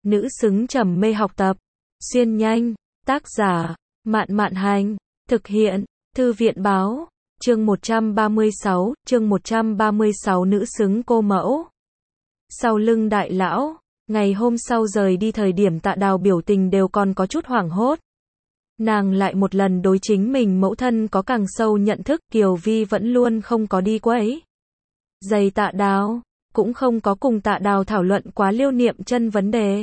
nữ xứng trầm mê học tập. Xuyên nhanh, tác giả, Mạn Mạn Hành, thực hiện, Thư viện Báo, chương 136, nữ xứng cô mẫu. Sau lưng đại lão, ngày hôm sau rời đi thời điểm Tạ Đào biểu tình đều còn có chút hoảng hốt. Nàng lại một lần đối chính mình mẫu thân có càng sâu nhận thức, Kiều Vi vẫn luôn không có đi quấy giày Tạ Đào, cũng không có cùng Tạ Đào thảo luận quá Liêu Niệm Chân vấn đề.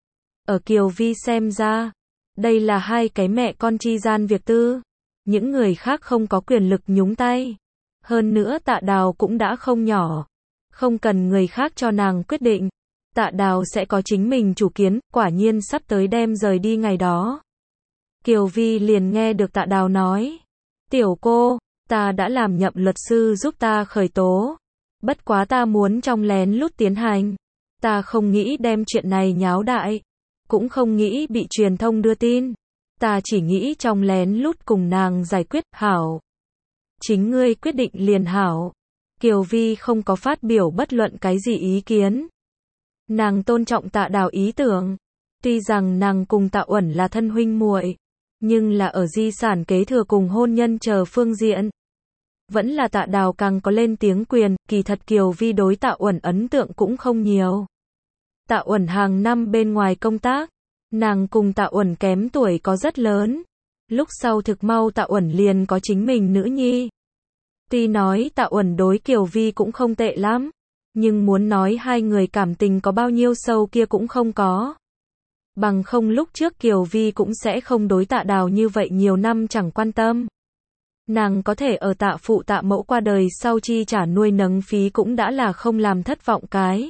Ở Kiều Vi xem ra, đây là hai cái mẹ con chi gian việc tư, những người khác không có quyền lực nhúng tay. Hơn nữa Tạ Đào cũng đã không nhỏ, không cần người khác cho nàng quyết định. Tạ Đào sẽ có chính mình chủ kiến, quả nhiên sắp tới đem rời đi ngày đó. Kiều Vi liền nghe được Tạ Đào nói, tiểu cô, ta đã làm nhậm luật sư giúp ta khởi tố. Bất quá ta muốn trong lén lút tiến hành. Ta không nghĩ đem chuyện này nháo đại, cũng không nghĩ bị truyền thông đưa tin. Ta chỉ nghĩ trong lén lút cùng nàng giải quyết, hảo. Chính ngươi quyết định liền hảo. Kiều Vi không có phát biểu bất luận cái gì ý kiến. Nàng tôn trọng Tạ Đào ý tưởng. Tuy rằng nàng cùng Tạ Uẩn là thân huynh muội, nhưng là ở di sản kế thừa cùng hôn nhân chờ phương diện, vẫn là Tạ Đào càng có lên tiếng quyền. Kỳ thật Kiều Vi đối Tạ Uẩn ấn tượng cũng không nhiều. Tạ Uẩn hàng năm bên ngoài công tác, nàng cùng Tạ Uẩn kém tuổi có rất lớn. Lúc sau thực mau Tạ Uẩn liền có chính mình nữ nhi. Tuy nói Tạ Uẩn đối Kiều Vi cũng không tệ lắm, nhưng muốn nói hai người cảm tình có bao nhiêu sâu kia cũng không có. Bằng không lúc trước Kiều Vi cũng sẽ không đối Tạ Đào như vậy nhiều năm chẳng quan tâm. Nàng có thể ở Tạ phụ Tạ mẫu qua đời sau chi trả nuôi nấng phí cũng đã là không làm thất vọng cái.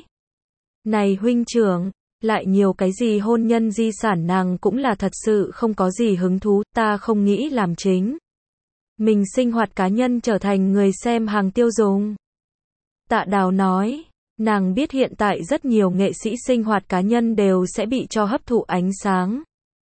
Này huynh trưởng, lại nhiều cái gì hôn nhân di sản nàng cũng là thật sự không có gì hứng thú, ta không nghĩ làm chính. Mình sinh hoạt cá nhân trở thành người xem hàng tiêu dùng. Tạ Đào nói, nàng biết hiện tại rất nhiều nghệ sĩ sinh hoạt cá nhân đều sẽ bị cho hấp thụ ánh sáng.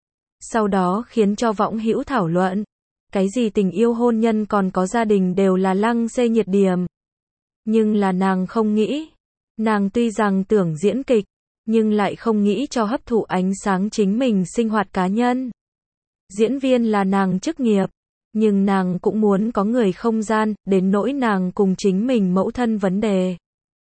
Sau đó khiến cho võng hữu thảo luận. Cái gì tình yêu hôn nhân còn có gia đình đều là lăng xê nhiệt điểm. Nhưng là nàng không nghĩ. Nàng tuy rằng tưởng diễn kịch, nhưng lại không nghĩ cho hấp thụ ánh sáng chính mình sinh hoạt cá nhân. Diễn viên là nàng chức nghiệp, nhưng nàng cũng muốn có người không gian, đến nỗi nàng cùng chính mình mẫu thân vấn đề.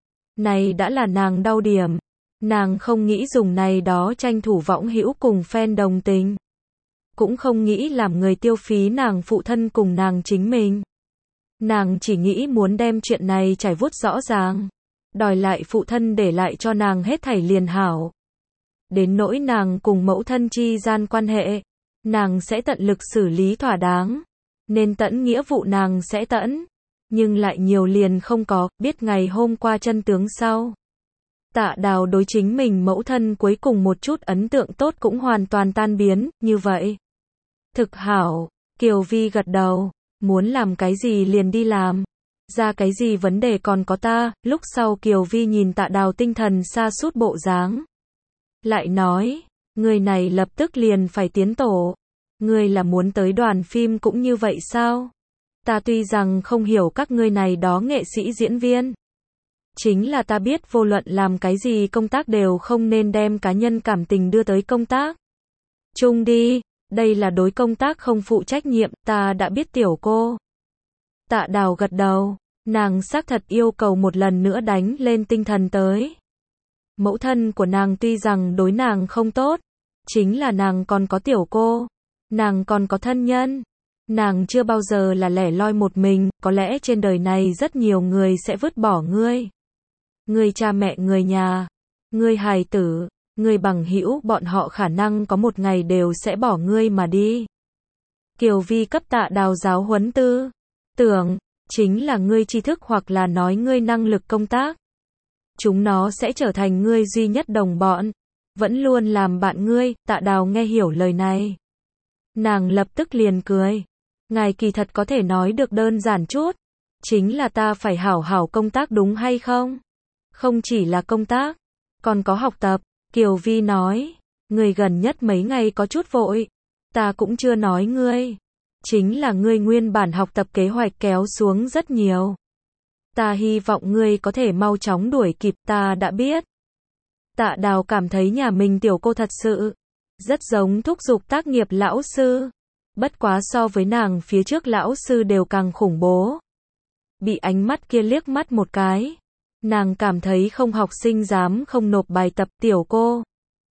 Này đã là nàng đau điểm. Nàng không nghĩ dùng này đó tranh thủ võng hữu cùng fan đồng tình. Cũng không nghĩ làm người tiêu phí nàng phụ thân cùng nàng chính mình. Nàng chỉ nghĩ muốn đem chuyện này trải vuốt rõ ràng. Đòi lại phụ thân để lại cho nàng hết thảy liền hảo. Đến nỗi nàng cùng mẫu thân chi gian quan hệ, nàng sẽ tận lực xử lý thỏa đáng. Nên tẫn nghĩa vụ nàng sẽ tẫn. Nhưng lại nhiều liền không có, biết ngày hôm qua chân tướng sau. Tạ Đào đối chính mình mẫu thân cuối cùng một chút ấn tượng tốt cũng hoàn toàn tan biến, như vậy. Thực hảo, Kiều Vi gật đầu, muốn làm cái gì liền đi làm. Ra cái gì vấn đề còn có ta. Lúc sau Kiều Vi nhìn Tạ Đào tinh thần sa sút bộ dáng. Lại nói, người này lập tức liền phải tiến tổ. Ngươi là muốn tới đoàn phim cũng như vậy sao? Ta tuy rằng không hiểu các ngươi này đó nghệ sĩ diễn viên. Chính là ta biết vô luận làm cái gì công tác đều không nên đem cá nhân cảm tình đưa tới công tác chung đi. Đây là đối công tác không phụ trách nhiệm, ta đã biết tiểu cô. Tạ Đào gật đầu, nàng xác thật yêu cầu một lần nữa đánh lên tinh thần tới. Mẫu thân của nàng tuy rằng đối nàng không tốt, chính là nàng còn có tiểu cô, nàng còn có thân nhân. Nàng chưa bao giờ là lẻ loi một mình, có lẽ trên đời này rất nhiều người sẽ vứt bỏ ngươi. Ngươi cha mẹ người nhà, ngươi hài tử, ngươi bằng hữu, bọn họ khả năng có một ngày đều sẽ bỏ ngươi mà đi. Kiều Vi cấp Tạ Đào giáo huấn tư tưởng, chính là ngươi tri thức hoặc là nói ngươi năng lực công tác. Chúng nó sẽ trở thành ngươi duy nhất đồng bọn, vẫn luôn làm bạn ngươi. Tạ Đào nghe hiểu lời này. Nàng lập tức liền cười. Ngài kỳ thật có thể nói được đơn giản chút. Chính là ta phải hảo hảo công tác đúng hay không? Không chỉ là công tác, còn có học tập. Kiều Vi nói, người gần nhất mấy ngày có chút vội. Ta cũng chưa nói ngươi. Chính là ngươi nguyên bản học tập kế hoạch kéo xuống rất nhiều. Ta hy vọng ngươi có thể mau chóng đuổi kịp, ta đã biết. Tạ Đào cảm thấy nhà mình tiểu cô thật sự rất giống thúc giục tác nghiệp lão sư. Bất quá so với nàng phía trước lão sư đều càng khủng bố. Bị ánh mắt kia liếc mắt một cái, nàng cảm thấy không học sinh dám không nộp bài tập. Tiểu cô,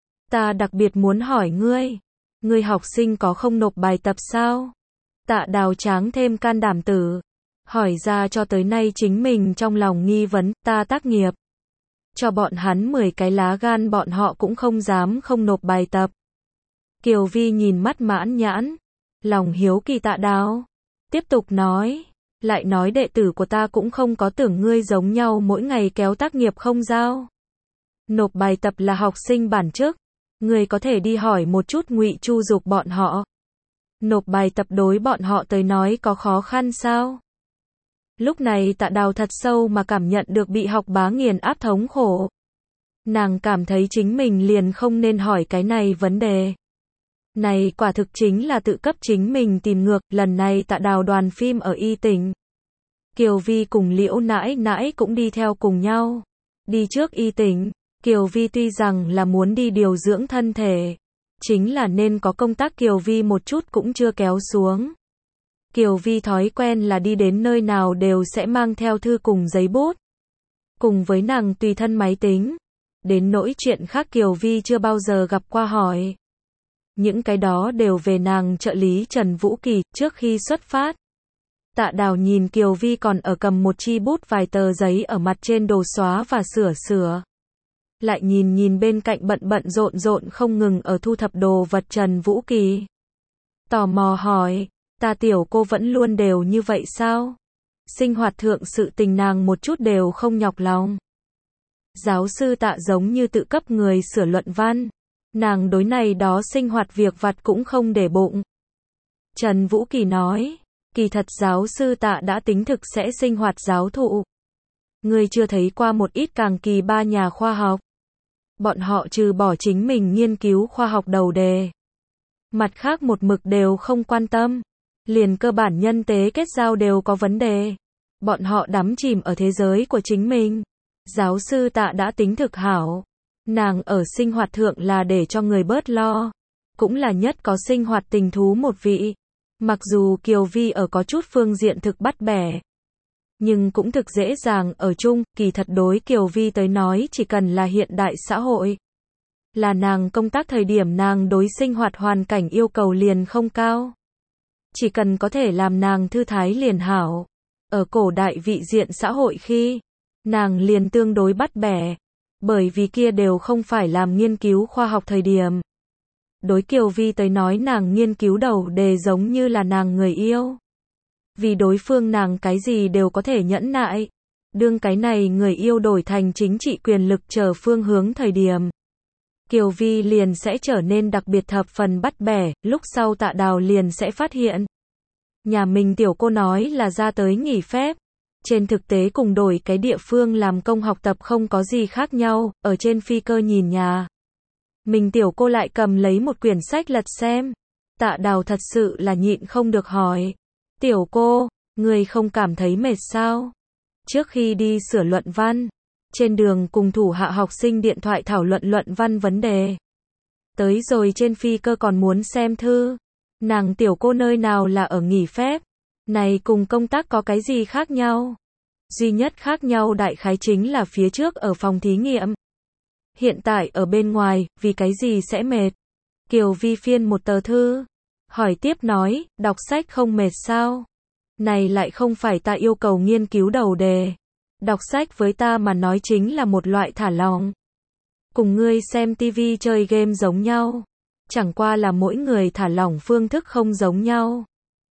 ta đặc biệt muốn hỏi ngươi học sinh có không nộp bài tập sao? Tạ Đào tráng thêm can đảm tử, hỏi ra cho tới nay chính mình trong lòng nghi vấn. Ta tác nghiệp cho bọn hắn 10 cái lá gan bọn họ cũng không dám không nộp bài tập. Kiều Vi nhìn mắt mãn nhãn, lòng hiếu kỳ Tạ Đào, tiếp tục nói, lại nói đệ tử của ta cũng không có tưởng ngươi giống nhau mỗi ngày kéo tác nghiệp không giao. Nộp bài tập là học sinh bản chức, ngươi có thể đi hỏi một chút Ngụy Chu Dục bọn họ. Nộp bài tập đối bọn họ tới nói có khó khăn sao? Lúc này Tạ Đào thật sâu mà cảm nhận được bị học bá nghiền áp thống khổ. Nàng cảm thấy chính mình liền không nên hỏi cái này vấn đề. Này quả thực chính là tự cấp chính mình tìm ngược. Lần này Tạ Đào đoàn phim ở Y Tỉnh, Kiều Vi cùng Liễu nãi nãi cũng đi theo cùng nhau. Đi trước Y Tỉnh, Kiều Vi tuy rằng là muốn đi điều dưỡng thân thể, chính là nên có công tác Kiều Vi một chút cũng chưa kéo xuống. Kiều Vi thói quen là đi đến nơi nào đều sẽ mang theo thư cùng giấy bút, cùng với nàng tùy thân máy tính. Đến nỗi chuyện khác Kiều Vi chưa bao giờ gặp qua hỏi. Những cái đó đều về nàng trợ lý Trần Vũ Kỳ. Trước khi xuất phát, Tạ Đào nhìn Kiều Vi còn ở cầm một chi bút vài tờ giấy ở mặt trên đồ xóa và sửa. Lại nhìn bên cạnh bận rộn không ngừng ở thu thập đồ vật Trần Vũ Kỳ. Tò mò hỏi, ta tiểu cô vẫn luôn đều như vậy sao? Sinh hoạt thượng sự tình nàng một chút đều không nhọc lòng. Giáo sư Tạ giống như tự cấp người sửa luận văn. Nàng đối này đó sinh hoạt việc vặt cũng không để bụng. Trần Vũ Kỳ nói, kỳ thật giáo sư Tạ đã tính thực sẽ sinh hoạt giáo thụ. Ngươi chưa thấy qua một ít càng kỳ ba nhà khoa học. Bọn họ trừ bỏ chính mình nghiên cứu khoa học đầu đề, mặt khác một mực đều không quan tâm. Liền cơ bản nhân tế kết giao đều có vấn đề. Bọn họ đắm chìm ở thế giới của chính mình. Giáo sư Tạ đã tính thực hảo. Nàng ở sinh hoạt thượng là để cho người bớt lo. Cũng là nhất có sinh hoạt tình thú một vị. Mặc dù Kiều Vi ở có chút phương diện thực bắt bẻ, nhưng cũng thực dễ dàng ở chung. Kỳ thật đối Kiều Vi tới nói chỉ cần là hiện đại xã hội, là nàng công tác thời điểm nàng đối sinh hoạt hoàn cảnh yêu cầu liền không cao. Chỉ cần có thể làm nàng thư thái liền hảo. Ở cổ đại vị diện xã hội khi, nàng liền tương đối bắt bẻ, bởi vì kia đều không phải làm nghiên cứu khoa học thời điểm. Đối Kiều Vi tới nói nàng nghiên cứu đầu đề giống như là nàng người yêu. Vì đối phương nàng cái gì đều có thể nhẫn nại. Đương cái này người yêu đổi thành chính trị quyền lực chờ phương hướng thời điểm, Kiều Vi liền sẽ trở nên đặc biệt thập phần bắt bẻ. Lúc sau Tạ Đào liền sẽ phát hiện, nhà mình tiểu cô nói là ra tới nghỉ phép, trên thực tế cùng đổi cái địa phương làm công học tập không có gì khác nhau. Ở trên phi cơ nhìn nhà mình tiểu cô lại cầm lấy một quyển sách lật xem. Tạ Đào thật sự là nhịn không được hỏi, tiểu cô, người không cảm thấy mệt sao? Trước khi đi sửa luận văn, trên đường cùng thủ hạ học sinh điện thoại thảo luận văn vấn đề. Tới rồi trên phi cơ còn muốn xem thư. Nàng tiểu cô nơi nào là ở nghỉ phép? Này cùng công tác có cái gì khác nhau? Duy nhất khác nhau đại khái chính là phía trước ở phòng thí nghiệm. Hiện tại ở bên ngoài, vì cái gì sẽ mệt? Kiều Vi phiên một tờ thư, hỏi tiếp nói, đọc sách không mệt sao? Này lại không phải ta yêu cầu nghiên cứu đầu đề. Đọc sách với ta mà nói chính là một loại thả lỏng. Cùng ngươi xem tivi chơi game giống nhau. Chẳng qua là mỗi người thả lỏng phương thức không giống nhau.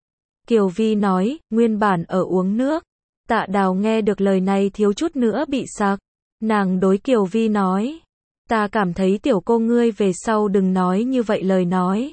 Kiều Vi nói, nguyên bản ở uống nước. Tạ Đào nghe được lời này thiếu chút nữa bị sặc. Nàng đối Kiều Vi nói, ta cảm thấy tiểu cô ngươi về sau đừng nói như vậy lời nói.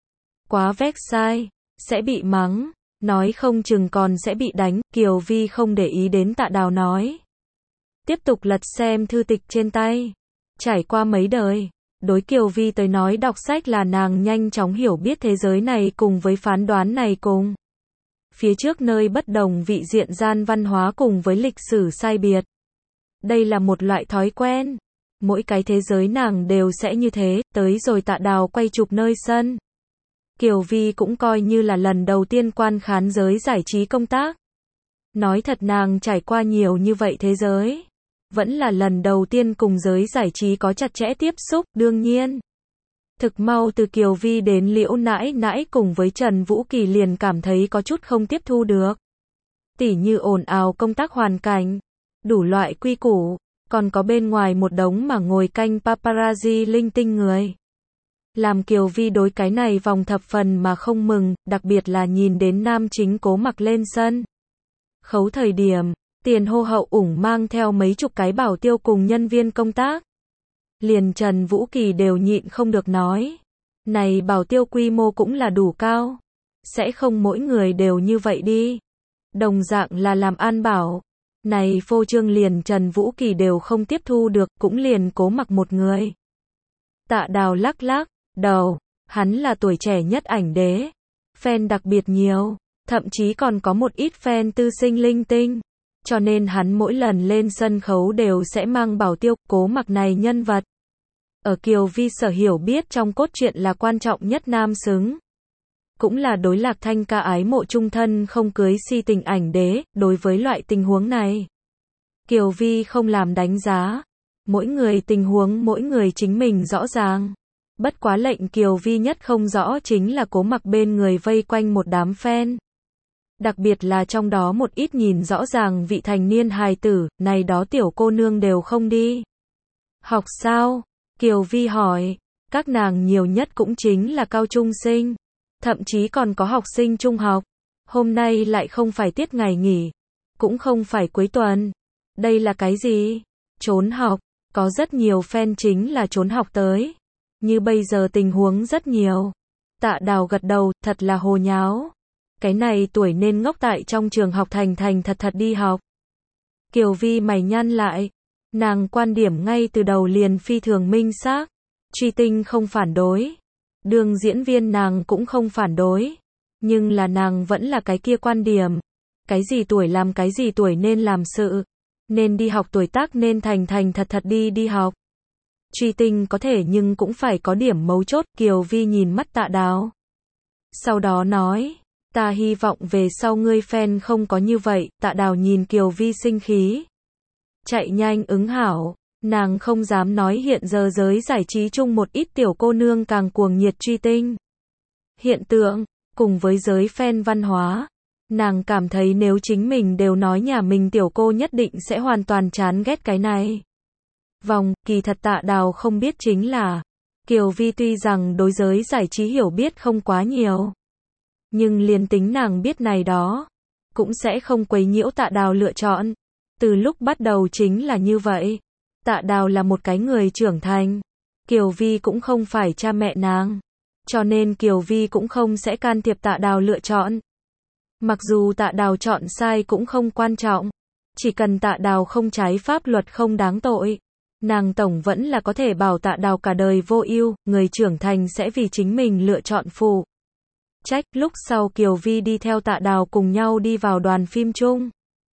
Quá vét sai, sẽ bị mắng, nói không chừng còn sẽ bị đánh. Kiều Vi không để ý đến Tạ Đào nói. Tiếp tục lật xem thư tịch trên tay. Trải qua mấy đời, đối Kiều Vi tới nói đọc sách là nàng nhanh chóng hiểu biết thế giới này cùng với phán đoán này cùng phía trước nơi bất đồng vị diện gian văn hóa cùng với lịch sử sai biệt. Đây là một loại thói quen. mỗi cái thế giới nàng đều sẽ như thế, tới rồi Tạ Đào quay chụp nơi sân. Kiều Vi cũng coi như là lần đầu tiên quan khán giới giải trí công tác. Nói thật nàng trải qua nhiều như vậy thế giới, vẫn là lần đầu tiên cùng giới giải trí có chặt chẽ tiếp xúc, đương nhiên. Thực mau từ Kiều Vi đến Liễu Nãi Nãi cùng với Trần Vũ Kỳ liền cảm thấy có chút không tiếp thu được. Tỉ như ồn ào công tác hoàn cảnh, đủ loại quy củ, còn có bên ngoài một đống mà ngồi canh paparazzi linh tinh người. Làm Kiều Vi đối cái này vòng thập phần mà không mừng, đặc biệt là nhìn đến nam chính Cố Mặc lên sân khấu thời điểm, tiền hô hậu ủng mang theo mấy chục cái bảo tiêu cùng nhân viên công tác. Liền Trần Vũ Kỳ đều nhịn không được nói. Này bảo tiêu quy mô cũng là đủ cao. Sẽ không mỗi người đều như vậy đi. Đồng dạng là làm an bảo. Này phô trương liền Trần Vũ Kỳ đều không tiếp thu được, cũng liền Cố Mặc một người. Tạ Đào lắc lắc đầu, hắn là tuổi trẻ nhất ảnh đế. Fan đặc biệt nhiều, thậm chí còn có một ít fan tư sinh linh tinh. Cho nên hắn mỗi lần lên sân khấu đều sẽ mang bảo tiêu. Cố Mặc này nhân vật ở Kiều Vi sở hiểu biết trong cốt truyện là quan trọng nhất nam xứng. Cũng là đối Lạc Thanh ca ái mộ trung thân không cưới si tình ảnh đế. Đối với loại tình huống này, Kiều Vi không làm đánh giá. Mỗi người tình huống mỗi người chính mình rõ ràng. Bất quá lệnh Kiều Vi nhất không rõ chính là Cố Mặc bên người vây quanh một đám fan. Đặc biệt là trong đó một ít nhìn rõ ràng vị thành niên hài tử, này đó tiểu cô nương đều không đi học sao? Kiều Vi hỏi. Các nàng nhiều nhất cũng chính là cao trung sinh, thậm chí còn có học sinh trung học. Hôm nay lại không phải tiết ngày nghỉ, cũng không phải cuối tuần. Đây là cái gì? Trốn học. Có rất nhiều fan chính là trốn học tới. Như bây giờ tình huống rất nhiều. Tạ Đào gật đầu, thật là hồ nháo. Cái này tuổi nên ngốc tại trong trường học thành thật đi học. Kiều Vi mày nhăn lại. Nàng quan điểm ngay từ đầu liền phi thường minh xác. Truy Tinh không phản đối. Đường diễn viên nàng cũng không phản đối. Nhưng là nàng vẫn là cái kia quan điểm. Cái gì tuổi làm cái gì tuổi nên làm sự. Nên đi học tuổi tác nên thành thật đi học. Truy Tinh có thể nhưng cũng phải có điểm mấu chốt. Kiều Vi nhìn mắt Tạ Đào. Sau đó nói. Ta hy vọng về sau ngươi fan không có như vậy. Tạ Đào nhìn Kiều Vi sinh khí. Chạy nhanh ứng hảo. Nàng không dám nói hiện giờ giới giải trí chung một ít tiểu cô nương càng cuồng nhiệt Truy Tinh hiện tượng, cùng với giới fan văn hóa. Nàng cảm thấy nếu chính mình đều nói nhà mình tiểu cô nhất định sẽ hoàn toàn chán ghét cái này. Kỳ thật Tạ Đào không biết chính là, Kiều Vi tuy rằng đối giới giải trí hiểu biết không quá nhiều, nhưng liền tính nàng biết này đó, cũng sẽ không quấy nhiễu Tạ Đào lựa chọn. Từ lúc bắt đầu chính là như vậy. Tạ Đào là một cái người trưởng thành. Kiều Vi cũng không phải cha mẹ nàng. Cho nên Kiều Vi cũng không sẽ can thiệp Tạ Đào lựa chọn. Mặc dù Tạ Đào chọn sai cũng không quan trọng. Chỉ cần Tạ Đào không trái pháp luật không đáng tội. Nàng tổng vẫn là có thể bảo Tạ Đào cả đời vô ưu, người trưởng thành sẽ vì chính mình lựa chọn phụ trách. Lúc sau Kiều Vi đi theo Tạ Đào cùng nhau đi vào đoàn phim chung.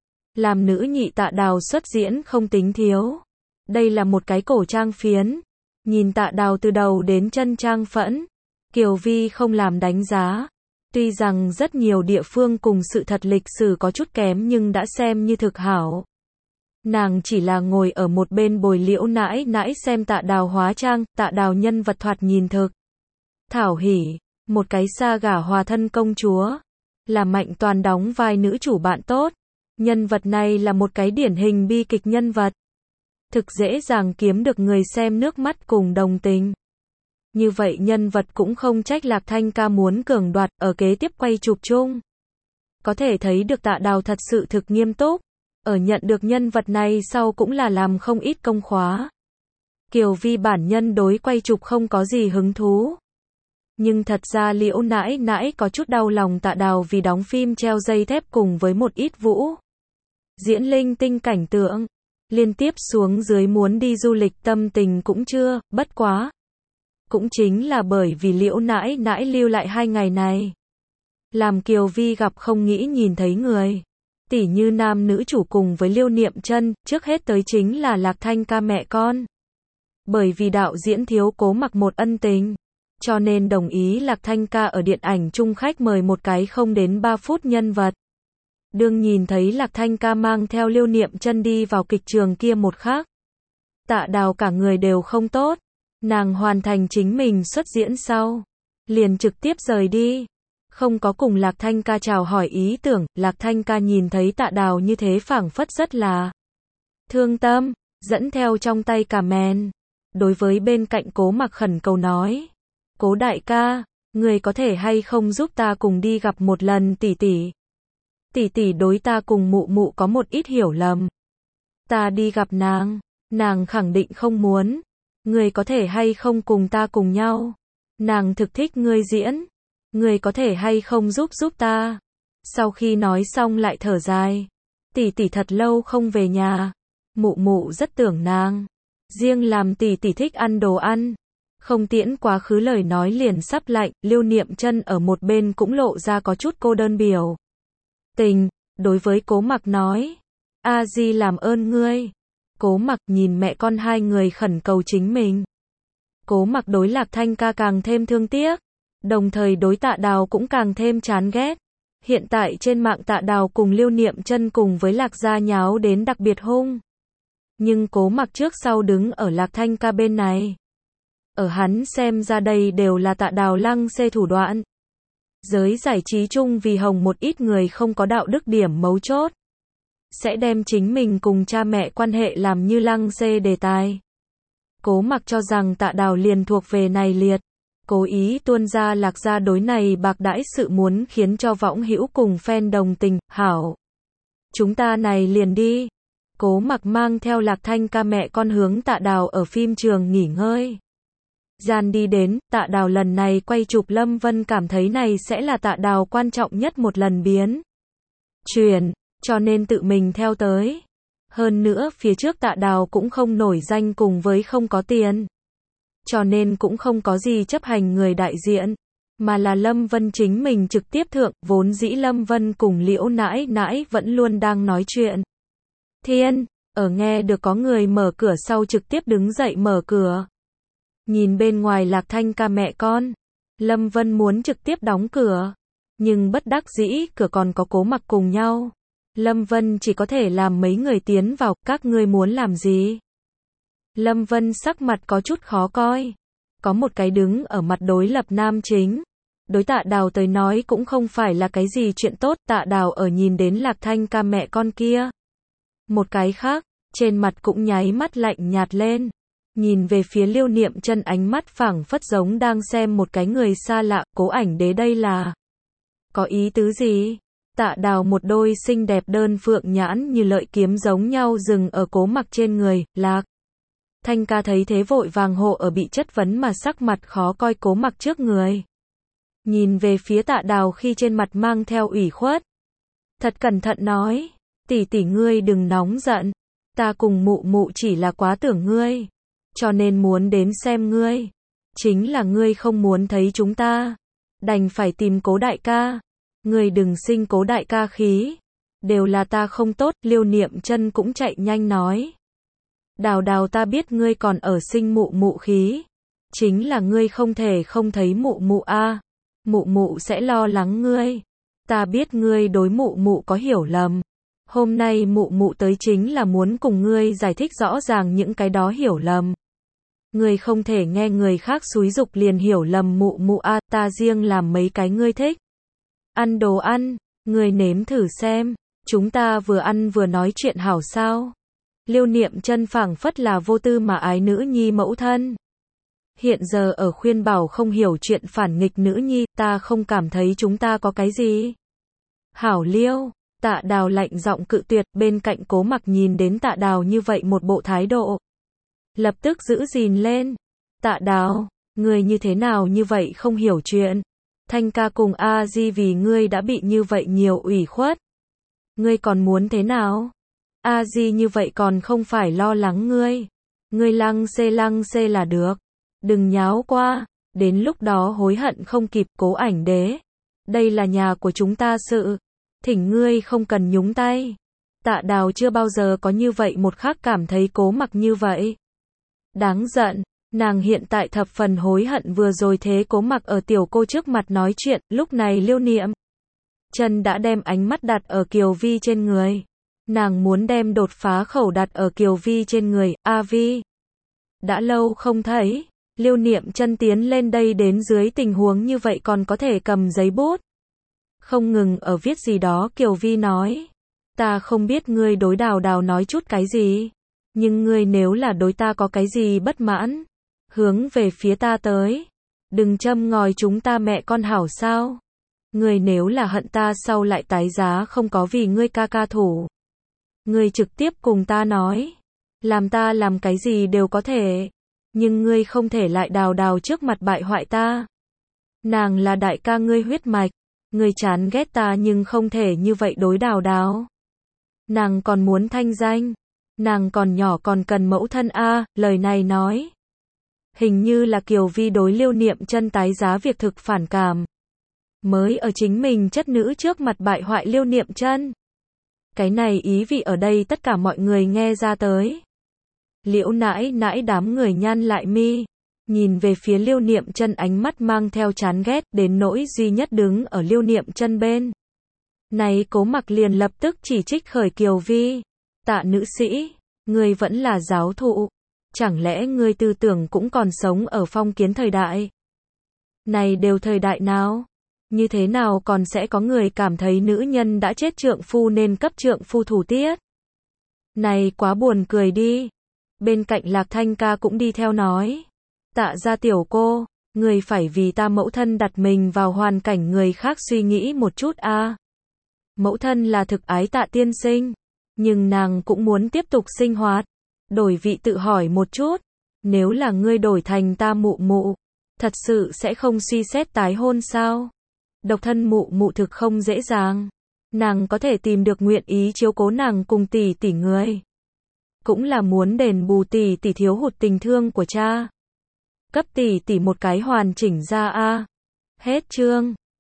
Làm nữ nhị Tạ Đào xuất diễn không tính thiếu. Đây là một cái cổ trang phiến. Nhìn Tạ Đào từ đầu đến chân trang phẫn. Kiều Vi không làm đánh giá. Tuy rằng rất nhiều địa phương cùng sự thật lịch sử có chút kém nhưng đã xem như thực hảo. Nàng chỉ là ngồi ở một bên bồi Liễu Nãi Nãi xem Tạ Đào hóa trang. Tạ Đào nhân vật thoạt nhìn thực thảo hỉ. Một cái xa gả hòa thân công chúa. Là Mạnh Toàn đóng vai nữ chủ bạn tốt. Nhân vật này là một cái điển hình bi kịch nhân vật. Thực dễ dàng kiếm được người xem nước mắt cùng đồng tình. Như vậy nhân vật cũng không trách Lạc Thanh ca muốn cường đoạt ở kế tiếp quay chụp chung. Có thể thấy được Tạ Đào thật sự thực nghiêm túc. Ở nhận được nhân vật này sau cũng là làm không ít công khóa. Kiều Vi bản nhân đối quay chụp không có gì hứng thú. Nhưng thật ra Liễu Nãi Nãi có chút đau lòng Tạ Đào vì đóng phim treo dây thép cùng với một ít vũ diễn linh tinh cảnh tượng. Liên tiếp xuống dưới muốn đi du lịch tâm tình cũng chưa, bất quá. Cũng chính là bởi vì Liễu Nãi Nãi lưu lại 2 ngày này. Làm Kiều Vi gặp không nghĩ nhìn thấy người. Tỉ như nam nữ chủ cùng với Liêu Niệm Chân, trước hết tới chính là Lạc Thanh ca mẹ con. Bởi vì đạo diễn thiếu Cố Mặc một ân tình, cho nên đồng ý Lạc Thanh Ca ở điện ảnh chung khách mời một cái không đến 3 phút nhân vật. Đương nhìn thấy Lạc Thanh Ca mang theo Liêu Niệm Chân đi vào kịch trường kia một khắc, Tạ Đào cả người đều không tốt. Nàng hoàn thành chính mình xuất diễn sau, liền trực tiếp rời đi, không có cùng Lạc Thanh Ca chào hỏi ý tưởng. Lạc Thanh Ca nhìn thấy Tạ Đào như thế phảng phất rất là thương tâm, dẫn theo trong tay cà mèn, đối với bên cạnh Cố Mặc khẩn cầu nói: Cố đại ca, người có thể hay không giúp ta cùng đi gặp một lần tỷ tỷ? Tỷ tỷ đối ta cùng mụ mụ có một ít hiểu lầm. Ta đi gặp nàng, nàng khẳng định không muốn. Người có thể hay không cùng ta cùng nhau? Nàng thực thích ngươi diễn. Người có thể hay không giúp ta? Sau khi nói xong lại thở dài. Tỷ tỷ thật lâu không về nhà. Mụ mụ rất tưởng nàng. Riêng làm tỷ tỷ thích ăn đồ ăn. Không tiễn quá khứ lời nói liền sắp lạnh. Liêu Niệm Chân ở một bên cũng lộ ra có chút cô đơn biểu tình, đối với Cố Mặc nói: A Di làm ơn ngươi. Cố Mặc nhìn mẹ con hai người khẩn cầu chính mình. Cố Mặc đối Lạc Thanh Ca càng thêm thương tiếc, đồng thời đối Tạ Đào cũng càng thêm chán ghét. Hiện tại trên mạng Tạ Đào cùng Liêu Niệm Chân cùng với Lạc gia nháo đến đặc biệt hung. Nhưng Cố Mặc trước sau đứng ở Lạc Thanh Ca bên này. Ở hắn xem ra đây đều là Tạ Đào lăng xê thủ đoạn. Giới giải trí chung vì hồng một ít người không có đạo đức điểm mấu chốt, sẽ đem chính mình cùng cha mẹ quan hệ làm như lăng xê đề tài. Cố Mặc cho rằng Tạ Đào liền thuộc về này liệt, cố ý tuôn ra Lạc gia đối này bạc đãi sự muốn khiến cho võng hữu cùng fan đồng tình. Hảo, chúng ta này liền đi. Cố Mặc mang theo Lạc Thanh Ca mẹ con hướng Tạ Đào ở phim trường nghỉ ngơi gian đi đến. Tạ Đào lần này quay chụp Lâm Vân cảm thấy này sẽ là Tạ Đào quan trọng nhất một lần biến chuyển, cho nên tự mình theo tới. Hơn nữa phía trước Tạ Đào cũng không nổi danh cùng với không có tiền, cho nên cũng không có gì chấp hành người đại diện, mà là Lâm Vân chính mình trực tiếp thượng. Vốn dĩ Lâm Vân cùng Liễu nãi nãi vẫn luôn đang nói chuyện thiên, ở nghe được có người mở cửa sau trực tiếp đứng dậy mở cửa. Nhìn bên ngoài Lạc Thanh Ca mẹ con, Lâm Vân muốn trực tiếp đóng cửa, nhưng bất đắc dĩ cửa còn có Cố Mặc cùng nhau. Lâm Vân chỉ có thể làm mấy người tiến vào. Các ngươi muốn làm gì? Lâm Vân sắc mặt có chút khó coi. Có một cái đứng ở mặt đối lập nam chính, đối Tạ Đào tới nói cũng không phải là cái gì chuyện tốt. Tạ Đào ở nhìn đến Lạc Thanh Ca mẹ con kia, một cái khác, trên mặt cũng nháy mắt lạnh nhạt lên. Nhìn về phía Liêu Niệm Chân ánh mắt phảng phất giống đang xem một cái người xa lạ. Cố ảnh đế đây là có ý tứ gì? Tạ Đào một đôi xinh đẹp đơn phượng nhãn như lợi kiếm giống nhau dừng ở Cố Mặc trên người. Lạc Thanh Ca thấy thế vội vàng hộ ở bị chất vấn mà sắc mặt khó coi Cố Mặc trước người. Nhìn về phía Tạ Đào khi trên mặt mang theo ủy khuất, thật cẩn thận nói: tỷ tỷ ngươi đừng nóng giận, ta cùng mụ mụ chỉ là quá tưởng ngươi, cho nên muốn đến xem ngươi. Chính là ngươi không muốn thấy chúng ta, đành phải tìm Cố đại ca. Ngươi đừng sinh Cố đại ca khí, đều là ta không tốt. Liêu Niệm Chân cũng chạy nhanh nói: Đào Đào, ta biết ngươi còn ở sinh mụ mụ khí, chính là ngươi không thể không thấy mụ mụ a. Mụ mụ sẽ lo lắng ngươi. Ta biết ngươi đối mụ mụ có hiểu lầm. Hôm nay mụ mụ tới chính là muốn cùng ngươi giải thích rõ ràng những cái đó hiểu lầm. Ngươi không thể nghe người khác xúi giục liền hiểu lầm mụ mụ a. Ta riêng làm mấy cái ngươi thích ăn đồ ăn, ngươi nếm thử xem. Chúng ta vừa ăn vừa nói chuyện hảo sao? Liêu Niệm Chân phảng phất là vô tư mà ái nữ nhi mẫu thân. Hiện giờ ở khuyên bảo không hiểu chuyện phản nghịch nữ nhi. Ta không cảm thấy chúng ta có cái gì. Hảo Liêu. Tạ Đào lạnh giọng cự tuyệt. Bên cạnh Cố Mặc nhìn đến Tạ Đào như vậy một bộ thái độ, lập tức giữ gìn lên. Tạ Đào, ngươi như thế nào như vậy không hiểu chuyện? Thanh Ca cùng A Di vì ngươi đã bị như vậy nhiều ủy khuất, ngươi còn muốn thế nào? A Di như vậy còn không phải lo lắng ngươi. Ngươi lăng xê là được. Đừng nháo qua, đến lúc đó hối hận không kịp. Cố ảnh đế, đây là nhà của chúng ta sự, thỉnh ngươi không cần nhúng tay. Tạ Đào chưa bao giờ có như vậy một khắc cảm thấy Cố Mặc như vậy. Đáng giận. Nàng hiện tại thập phần hối hận vừa rồi thế cố mặc ở tiểu cô trước mặt nói chuyện, lúc này Liêu Niệm Chân đã đem ánh mắt đặt ở Kiều Vi trên người. Nàng muốn đem đột phá khẩu đặt ở Kiều Vi trên người, A Vi. Đã lâu không thấy, Liêu Niệm Chân tiến lên đây đến dưới tình huống như vậy còn có thể cầm giấy bút. Không ngừng ở viết gì đó, Kiều Vi nói. Ta không biết ngươi đối Đào Đào nói chút cái gì. Nhưng ngươi nếu là đối ta có cái gì bất mãn, hướng về phía ta tới. Đừng châm ngòi chúng ta mẹ con hảo sao. Ngươi nếu là hận ta sau lại tái giá không có vì ngươi ca ca thủ. Ngươi trực tiếp cùng ta nói. Làm ta làm cái gì đều có thể. Nhưng ngươi không thể lại Đào Đào trước mặt bại hoại ta. Nàng là đại ca ngươi huyết mạch. Ngươi chán ghét ta nhưng không thể như vậy đối Đào Đào. Nàng còn muốn thanh danh. Nàng còn nhỏ còn cần mẫu thân a, lời này nói. Hình như là Kiều Vi đối Liêu Niệm Chân tái giá việc thực phản cảm. Mới ở chính mình chất nữ trước mặt bại hoại Liêu Niệm Chân. Cái này ý vị ở đây tất cả mọi người nghe ra tới. Liễu nãi nãi đám người nhăn lại mi. Nhìn về phía Liêu Niệm Chân ánh mắt mang theo chán ghét đến nỗi duy nhất đứng ở Liêu Niệm Chân bên. Này cố mặc liền lập tức chỉ trích khởi Kiều Vi. Tạ nữ sĩ, ngươi vẫn là giáo thụ. Chẳng lẽ ngươi tư tưởng cũng còn sống ở phong kiến thời đại? Này đều thời đại nào? Như thế nào còn sẽ có người cảm thấy nữ nhân đã chết trượng phu nên cấp trượng phu thủ tiết? Này quá buồn cười đi. Bên cạnh Lạc Thanh ca cũng đi theo nói. Tạ gia tiểu cô, người phải vì ta mẫu thân đặt mình vào hoàn cảnh người khác suy nghĩ một chút a. Mẫu thân là thực ái Tạ tiên sinh, nhưng nàng cũng muốn tiếp tục sinh hoạt. Đổi vị tự hỏi một chút, nếu là ngươi đổi thành ta mụ mụ, thật sự sẽ không suy xét tái hôn sao? Độc thân mụ mụ thực không dễ dàng. Nàng có thể tìm được nguyện ý chiếu cố nàng cùng tỷ tỷ người. Cũng là muốn đền bù tỷ tỷ thiếu hụt tình thương của cha. Cấp tỷ tỷ một cái hoàn chỉnh ra a. Hết chương.